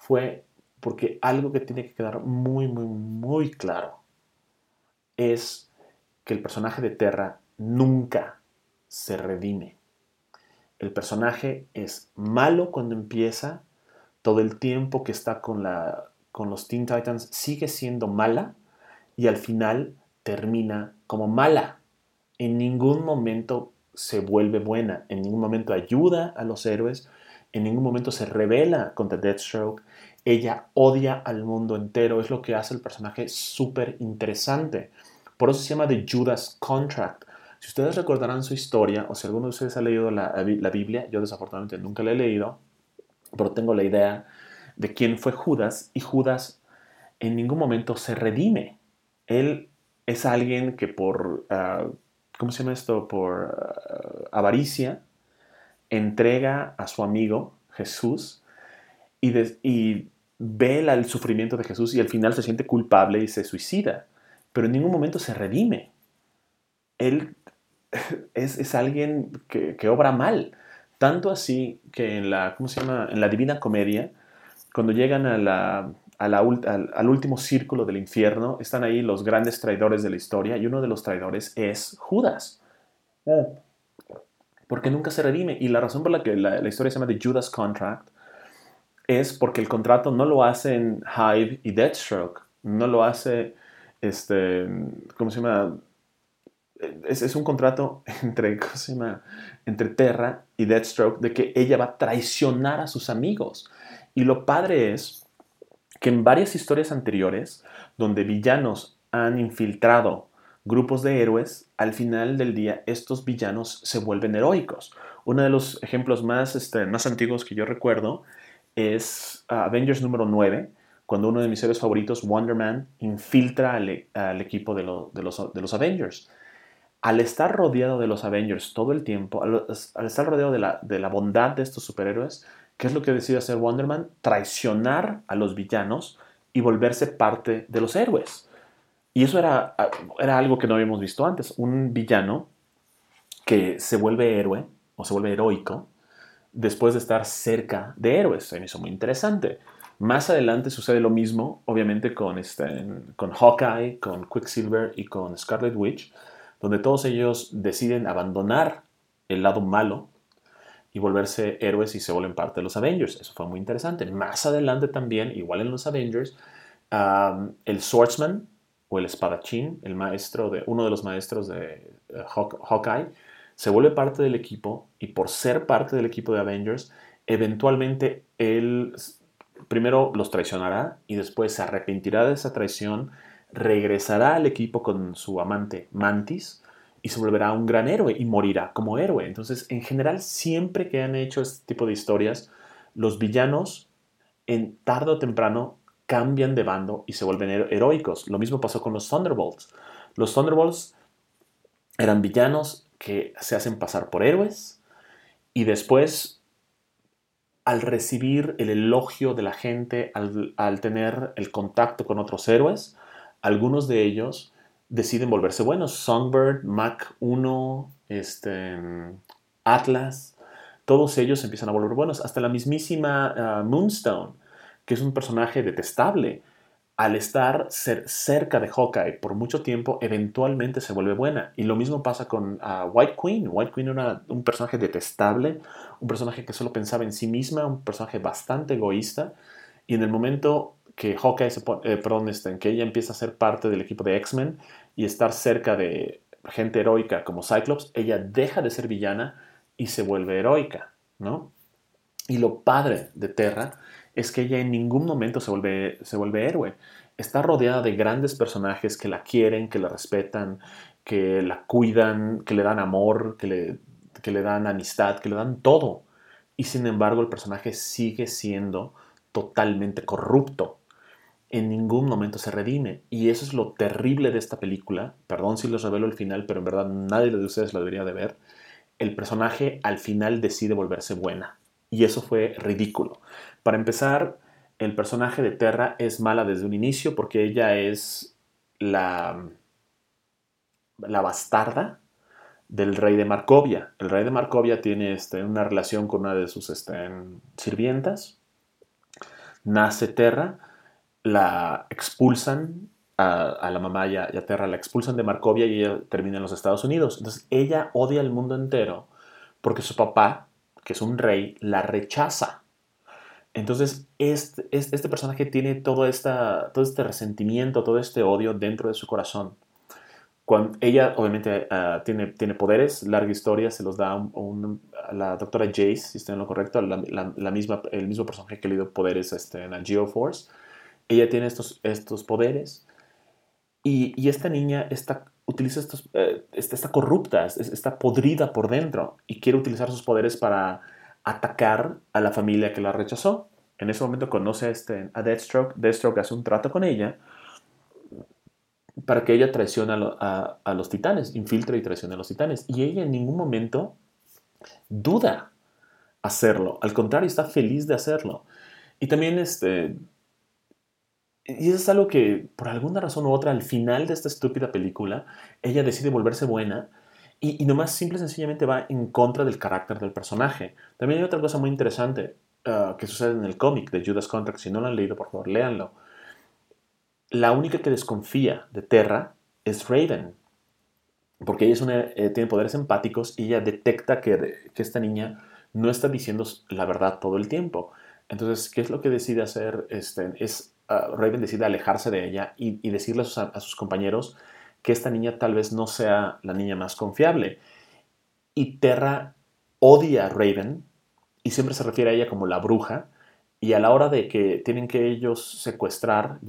fue porque algo que tiene que quedar muy, muy, muy claro es que el personaje de Terra nunca se redime. El personaje es malo cuando empieza, todo el tiempo que está con los Teen Titans sigue siendo mala y al final termina como mala. En ningún momento se vuelve buena, en ningún momento ayuda a los héroes, en ningún momento se rebela contra Deathstroke. Ella odia al mundo entero, es lo que hace el personaje súper interesante. Por eso se llama The Judas Contract. Si ustedes recordarán su historia, o si alguno de ustedes ha leído la Biblia, yo desafortunadamente nunca la he leído, pero tengo la idea de quién fue Judas, y Judas en ningún momento se redime. Él es alguien que por, ¿cómo se llama esto? Por avaricia, entrega a su amigo Jesús y ve el sufrimiento de Jesús y al final se siente culpable y se suicida. Pero en ningún momento se redime. Él es alguien que obra mal. Tanto así que en la, ¿cómo se llama? En la Divina Comedia, cuando llegan al último círculo del infierno, están ahí los grandes traidores de la historia y uno de los traidores es Judas. Porque nunca se redime. Y la razón por la que la historia se llama The Judas Contract es porque el contrato no lo hacen Hyde y Deathstroke. No lo hace, ¿cómo se llama? Es un contrato entre, ¿cómo se llama? Entre Terra y Deathstroke de que ella va a traicionar a sus amigos. Y lo padre es que en varias historias anteriores, donde villanos han infiltrado grupos de héroes, al final del día estos villanos se vuelven heroicos. Uno de los ejemplos más antiguos que yo recuerdo es Avengers número 9, cuando uno de mis héroes favoritos, Wonder Man, infiltra al equipo de los Avengers. Al estar rodeado de los Avengers todo el tiempo, al estar rodeado de la bondad de estos superhéroes, ¿qué es lo que decide hacer Wonder Man? Traicionar a los villanos y volverse parte de los héroes. Y eso era algo que no habíamos visto antes. Un villano que se vuelve héroe o se vuelve heroico después de estar cerca de héroes. Se me hizo muy interesante. Más adelante sucede lo mismo, obviamente, con Hawkeye, con Quicksilver y con Scarlet Witch, donde todos ellos deciden abandonar el lado malo y volverse héroes y se vuelven parte de los Avengers. Eso fue muy interesante. Más adelante también, igual en los Avengers, el Swordsman o el espadachín, uno de los maestros de Hawkeye, se vuelve parte del equipo y por ser parte del equipo de Avengers, eventualmente él primero los traicionará y después se arrepentirá de esa traición, regresará al equipo con su amante Mantis y se volverá un gran héroe y morirá como héroe. Entonces, en general, siempre que han hecho este tipo de historias, los villanos, en tarde o temprano, cambian de bando y se vuelven heroicos. Lo mismo pasó con los Thunderbolts. Los Thunderbolts eran villanos que se hacen pasar por héroes y después, al recibir el elogio de la gente, al tener el contacto con otros héroes, algunos de ellos deciden volverse buenos. Songbird, Mach 1, Atlas, todos ellos empiezan a volver buenos. Hasta la mismísima Moonstone, que es un personaje detestable, al estar cerca de Hawkeye por mucho tiempo, eventualmente se vuelve buena. Y lo mismo pasa con White Queen. White Queen era un personaje detestable, un personaje que solo pensaba en sí misma, un personaje bastante egoísta. Y en el momento que Hawkeye en que ella empieza a ser parte del equipo de X-Men y estar cerca de gente heroica como Cyclops, ella deja de ser villana y se vuelve heroica, ¿no? Y lo padre de Terra es que ella en ningún momento se vuelve héroe. Está rodeada de grandes personajes que la quieren, que la respetan, que la cuidan, que le dan amor, que le dan amistad, que le dan todo. Y sin embargo el personaje sigue siendo totalmente corrupto. En ningún momento se redime. Y eso es lo terrible de esta película. Perdón si les revelo el final, pero en verdad nadie de ustedes lo debería de ver. El personaje al final decide volverse buena. Y eso fue ridículo. Para empezar, el personaje de Terra es mala desde un inicio porque ella es la bastarda del rey de Markovia. El rey de Markovia tiene una relación con una de sus sirvientas. nace Terra, la expulsan a la mamá y a Terra, la expulsan de Markovia y ella termina en los Estados Unidos. Entonces ella odia al mundo entero porque su papá, que es un rey, la rechaza. Entonces, este personaje tiene todo este resentimiento, todo este odio dentro de su corazón. Cuando ella, obviamente, tiene poderes, larga historia, se los da a la doctora Jace, si estoy en lo correcto, el mismo personaje que le dio poderes en la Geoforce. Ella tiene estos poderes y esta niña utiliza está corrupta, está podrida por dentro y quiere utilizar sus poderes para atacar a la familia que la rechazó. En ese momento conoce a Deathstroke. Deathstroke hace un trato con ella para que ella traicione a los titanes, infiltre y traicione a los titanes. Y ella en ningún momento duda hacerlo. Al contrario, está feliz de hacerlo. Y también y eso es algo que, por alguna razón u otra, al final de esta estúpida película, ella decide volverse buena y nomás simple y sencillamente va en contra del carácter del personaje. También hay otra cosa muy interesante que sucede en el cómic de Judas Contract. Si no lo han leído, por favor, léanlo. La única que desconfía de Terra es Raven, porque ella tiene poderes empáticos y ella detecta que esta niña no está diciendo la verdad todo el tiempo. Entonces, ¿qué es lo que decide hacer? Raven decide alejarse de ella y decirle a sus compañeros que esta niña tal vez no sea la niña más confiable. Y Terra odia a Raven y siempre se refiere a ella como la bruja. Y a la hora de que tienen que ellos secuestrar,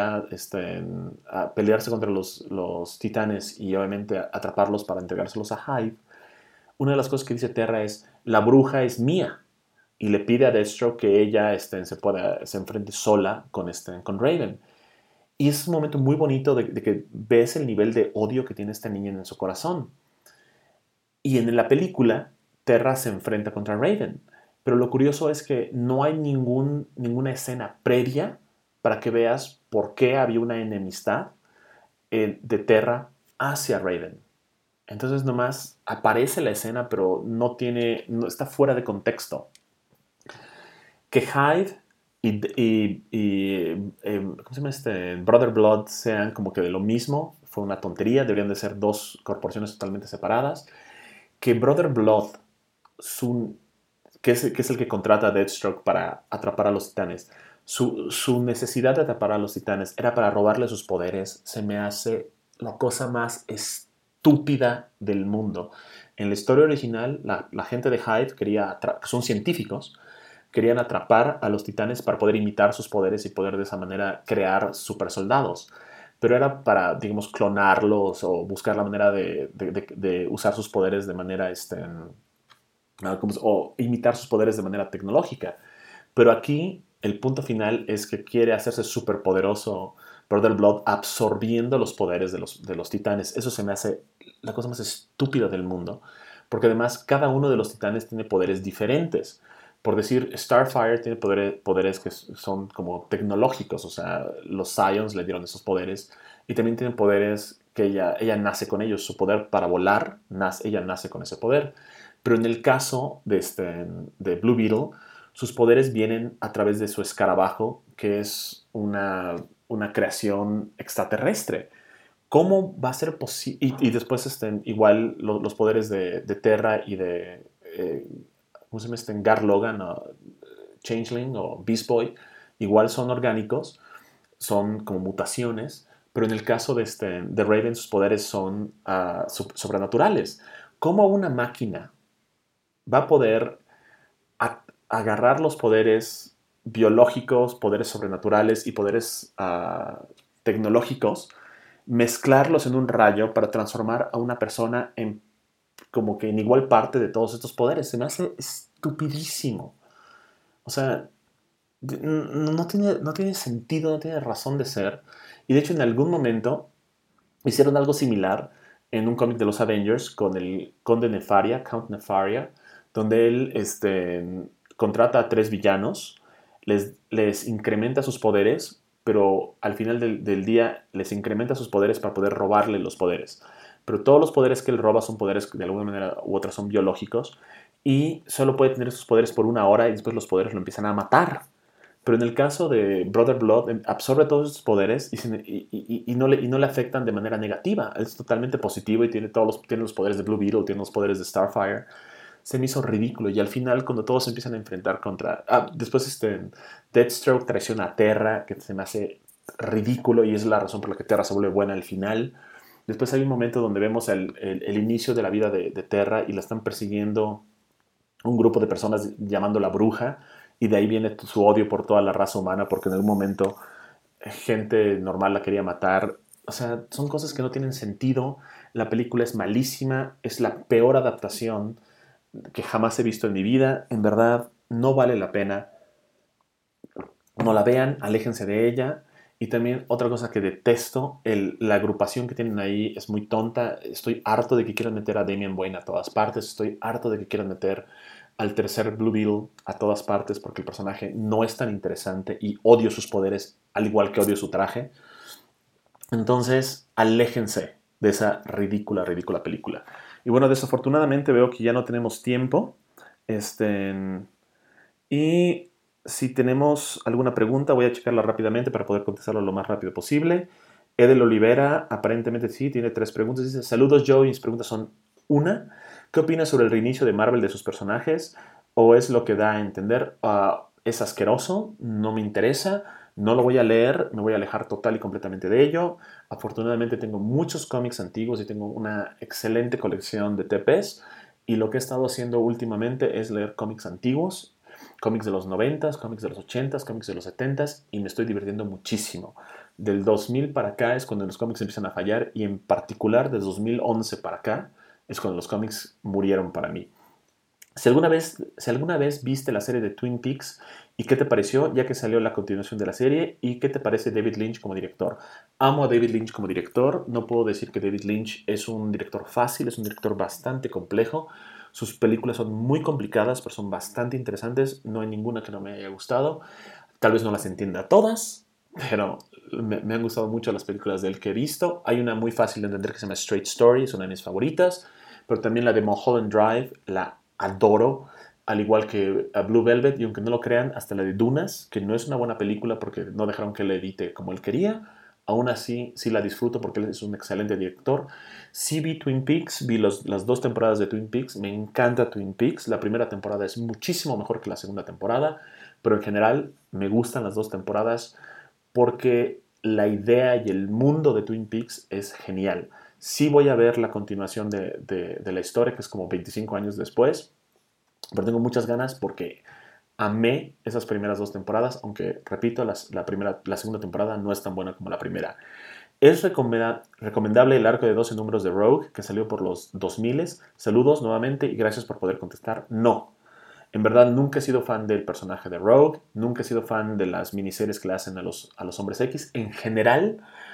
a pelearse contra los titanes y obviamente atraparlos para entregárselos a Hive, una de las cosas que dice Terra es, la bruja es mía. Y le pide a Deathstroke que ella se enfrente sola con Raven. Y es un momento muy bonito de que ves el nivel de odio que tiene esta niña en su corazón. Y en la película, Terra se enfrenta contra Raven. Pero lo curioso es que no hay ninguna escena previa para que veas por qué había una enemistad de Terra hacia Raven. Entonces nomás aparece la escena, pero no está fuera de contexto. Que Hyde ¿cómo se llama Brother Blood sean como que de lo mismo, fue una tontería, deberían de ser dos corporaciones totalmente separadas. Que Brother Blood, que es el que contrata a Deathstroke para atrapar a los titanes, su necesidad de atrapar a los titanes era para robarle sus poderes, se me hace la cosa más estúpida del mundo. En la historia original, la gente de Hyde que son científicos, querían atrapar a los titanes para poder imitar sus poderes y poder de esa manera crear supersoldados. Pero era para, digamos, clonarlos o buscar la manera de usar sus poderes de manera, o imitar sus poderes de manera tecnológica. Pero aquí el punto final es que quiere hacerse súper poderoso Brother Blood absorbiendo los poderes de los titanes. Eso se me hace la cosa más estúpida del mundo. Porque además cada uno de los titanes tiene poderes diferentes. Por decir, Starfire tiene poderes que son como tecnológicos, o sea, los Scions le dieron esos poderes y también tiene poderes que ella nace con ellos, su poder para volar, ella nace con ese poder. Pero en el caso de Blue Beetle, sus poderes vienen a través de su escarabajo, que es una creación extraterrestre. ¿Cómo va a ser posible? Y después igual los poderes de Terra y de ¿cómo se llama Gar Logan o Changeling o Beast Boy, igual son orgánicos, son como mutaciones, pero en el caso de Raven sus poderes son sobrenaturales. ¿Cómo una máquina va a poder agarrar los poderes biológicos, poderes sobrenaturales y poderes tecnológicos, mezclarlos en un rayo para transformar a una persona en como que en igual parte de todos estos poderes? Se me hace estupidísimo. O sea, no tiene sentido, no tiene razón de ser. Y de hecho en algún momento hicieron algo similar en un cómic de los Avengers con el Conde Nefaria, Count Nefaria, donde él contrata a 3 villanos, les incrementa sus poderes, pero al final del día les incrementa sus poderes para poder robarle los poderes. Pero todos los poderes que él roba son poderes que de alguna manera u otra son biológicos y solo puede tener esos poderes por 1 hora y después los poderes lo empiezan a matar. Pero en el caso de Brother Blood, absorbe todos sus poderes y no le afectan de manera negativa. Es totalmente positivo y tiene los poderes de Blue Beetle, tiene los poderes de Starfire. Se me hizo ridículo. Y al final, cuando todos se empiezan a enfrentar contra... después Deathstroke traiciona a Terra, que se me hace ridículo y es la razón por la que Terra se vuelve buena al final. Después hay un momento donde vemos el inicio de la vida de Terra y la están persiguiendo un grupo de personas llamando la bruja, y de ahí viene su odio por toda la raza humana, porque en algún momento gente normal la quería matar. O sea, son cosas que no tienen sentido. La película es malísima, es la peor adaptación que jamás he visto en mi vida. En verdad, no vale la pena. No la vean, aléjense de ella. Y también otra cosa que detesto, la agrupación que tienen ahí es muy tonta. Estoy harto de que quieran meter a Damian Wayne a todas partes. Estoy harto de que quieran meter al tercer Blue Beetle a todas partes porque el personaje no es tan interesante y odio sus poderes al igual que odio su traje. Entonces, aléjense de esa ridícula, ridícula película. Y bueno, desafortunadamente veo que ya no tenemos tiempo. Y si tenemos alguna pregunta, voy a checarla rápidamente para poder contestarlo lo más rápido posible. Edel Olivera, aparentemente sí, tiene 3 preguntas. Dice, saludos Joe, mis preguntas son: una, ¿qué opinas sobre el reinicio de Marvel de sus personajes? ¿O es lo que da a entender? Es asqueroso, no me interesa, no lo voy a leer, me voy a alejar total y completamente de ello. Afortunadamente tengo muchos cómics antiguos y tengo una excelente colección de TPs. Y lo que he estado haciendo últimamente es leer cómics antiguos, cómics de los 90s, cómics de los 80s, cómics de los 70s, y me estoy divirtiendo muchísimo. Del 2000 para acá es cuando los cómics empiezan a fallar, y en particular desde 2011 para acá es cuando los cómics murieron para mí. Si alguna vez viste la serie de Twin Peaks, ¿y qué te pareció ya que salió la continuación de la serie? ¿Y qué te parece David Lynch como director? Amo a David Lynch como director. No puedo decir que David Lynch es un director fácil, es un director bastante complejo. Sus películas son muy complicadas, pero son bastante interesantes. No hay ninguna que no me haya gustado. Tal vez no las entienda todas, pero me han gustado mucho las películas de él que he visto. Hay una muy fácil de entender que se llama Straight Story, es una de mis favoritas, pero también la de Mulholland Drive, la adoro, al igual que a Blue Velvet, y aunque no lo crean, hasta la de Dunas, que no es una buena película porque no dejaron que la edite como él quería. Aún así, sí la disfruto porque él es un excelente director. Sí vi Twin Peaks, vi las 2 temporadas de Twin Peaks, me encanta Twin Peaks. La primera temporada es muchísimo mejor que la segunda temporada, pero en general me gustan las 2 temporadas porque la idea y el mundo de Twin Peaks es genial. Sí voy a ver la continuación de la historia, que es como 25 años después, pero tengo muchas ganas porque amé esas primeras 2 temporadas, aunque, repito, la segunda temporada no es tan buena como la primera. ¿Es recomendable el arco de 12 números de Rogue, que salió por los 2000? Saludos nuevamente y gracias por poder contestar. No. En verdad, nunca he sido fan del personaje de Rogue, nunca he sido fan de las miniseries que le hacen a los Hombres X. En general,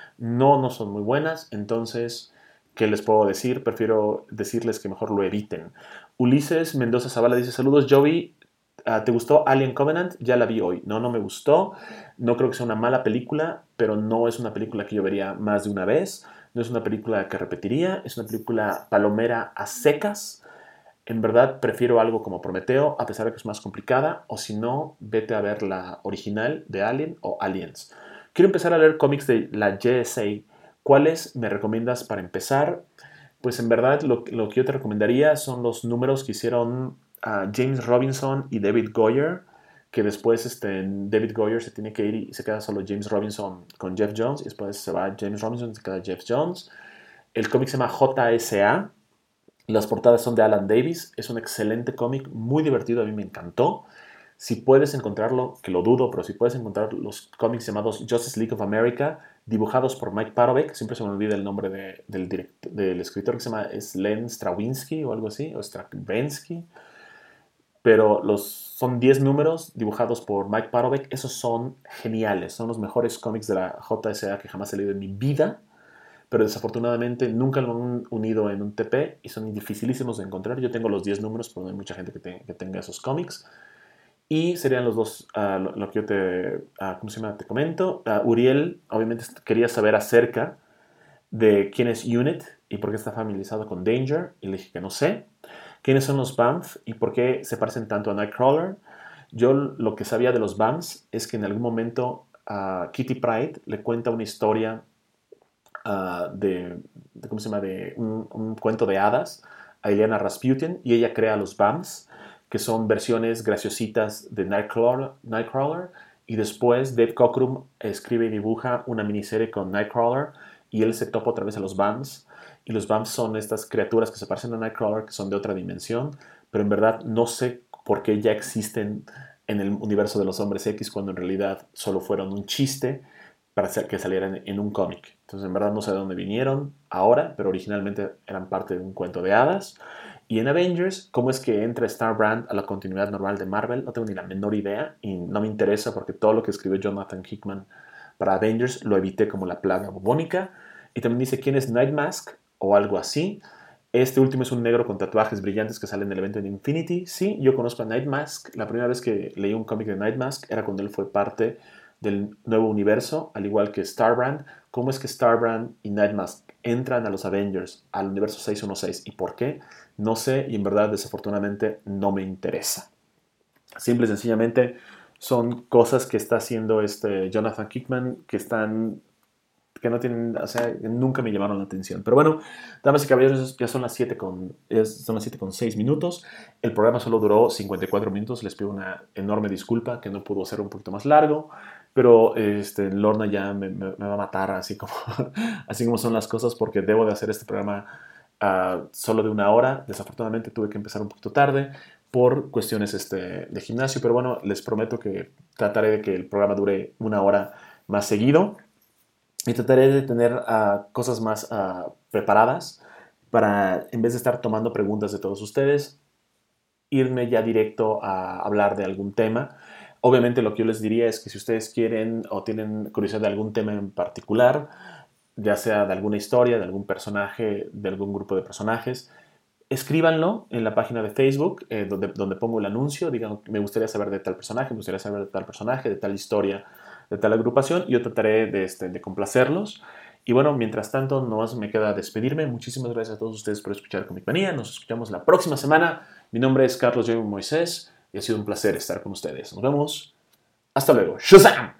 no son muy buenas, entonces, ¿qué les puedo decir? Prefiero decirles que mejor lo eviten. Ulises Mendoza Zavala dice, saludos Joey, ¿te gustó Alien Covenant? Ya la vi hoy. No me gustó. No creo que sea una mala película, pero no es una película que yo vería más de una vez. No es una película que repetiría. Es una película palomera a secas. En verdad prefiero algo como Prometeo, a pesar de que es más complicada, o si no, vete a ver la original de Alien o Aliens. Quiero empezar a leer cómics de la JSA. ¿Cuáles me recomiendas para empezar? Pues en verdad lo que yo te recomendaría son los números que hicieron James Robinson y David Goyer, que después David Goyer se tiene que ir y se queda solo James Robinson con Jeff Jones, y después se va James Robinson y se queda Jeff Jones. El cómic se llama JSA. Las portadas son de Alan Davis. Es un excelente cómic, muy divertido, a mí me encantó. Si puedes encontrarlo, que lo dudo, pero si puedes encontrar los cómics llamados Justice League of America, dibujados por Mike Parovek, siempre se me olvida el nombre del escritor, que se llama Len Strawinsky o algo así, o Stravinsky, pero son 10 números dibujados por Mike Parovek. Esos son geniales, son los mejores cómics de la JSA que jamás he leído en mi vida, pero desafortunadamente nunca lo han unido en un TP y son dificilísimos de encontrar. Yo tengo los 10 números, pero no hay mucha gente que tenga esos cómics. Y serían los dos, lo que yo ¿cómo se llama? Te comento. Uriel, obviamente, quería saber acerca de quién es Unit y por qué está familiarizado con Danger. Y le dije que no sé. ¿Quiénes son los Banff y por qué se parecen tanto a Nightcrawler? Yo lo que sabía de los BAMs es que en algún momento Kitty Pryde le cuenta una historia ¿cómo se llama? De un cuento de hadas a Illyana Rasputin, y ella crea los BAMs, que son versiones graciositas de Nightcrawler, y después Dave Cockrum escribe y dibuja una miniserie con Nightcrawler, y él se topa otra vez a los BAMs, y los BAMs son estas criaturas que se parecen a Nightcrawler, que son de otra dimensión, pero en verdad no sé por qué ya existen en el universo de los Hombres X, cuando en realidad solo fueron un chiste para hacer que salieran en un cómic. Entonces, en verdad no sé de dónde vinieron ahora, pero originalmente eran parte de un cuento de hadas. Y en Avengers, ¿cómo es que entra Star Brand a la continuidad normal de Marvel? No tengo ni la menor idea y no me interesa, porque todo lo que escribió Jonathan Hickman para Avengers lo evité como la plaga bubónica. Y también dice quién es Nightmask o algo así. Este último es un negro con tatuajes brillantes que sale en el evento en Infinity. Sí, yo conozco a Nightmask. La primera vez que leí un cómic de Nightmask era cuando él fue parte del nuevo universo, al igual que Starbrand. ¿Cómo es que Starbrand y Nightmask entran a los Avengers, al universo 616? ¿Y por qué? No sé, y en verdad, desafortunadamente, no me interesa. Simple y sencillamente son cosas que está haciendo Jonathan Hickman que no tienen, o sea, nunca me llamaron la atención. Pero bueno, damas y caballeros, ya son las 7:06 minutos. El programa solo duró 54 minutos. Les pido una enorme disculpa que no pudo ser un poquito más largo. Pero Lorna ya me va a matar, así como, así como son las cosas, porque debo de hacer este programa solo de una hora. Desafortunadamente tuve que empezar un poquito tarde por cuestiones de gimnasio. Pero bueno, les prometo que trataré de que el programa dure una hora más seguido. Y trataré de tener cosas más preparadas para, en vez de estar tomando preguntas de todos ustedes, irme ya directo a hablar de algún tema. Obviamente lo que yo les diría es que si ustedes quieren o tienen curiosidad de algún tema en particular, ya sea de alguna historia, de algún personaje, de algún grupo de personajes, escríbanlo en la página de Facebook, donde pongo el anuncio. Digan, me gustaría saber de tal personaje, me gustaría saber de tal personaje, de tal historia, de tal agrupación, y yo trataré de complacerlos. Y bueno, mientras tanto, no más me queda despedirme. Muchísimas gracias a todos ustedes por escuchar Comic Manía. Nos escuchamos la próxima semana. Mi nombre es Carlos J. Moisés y ha sido un placer estar con ustedes. Nos vemos. Hasta luego. ¡Shazam!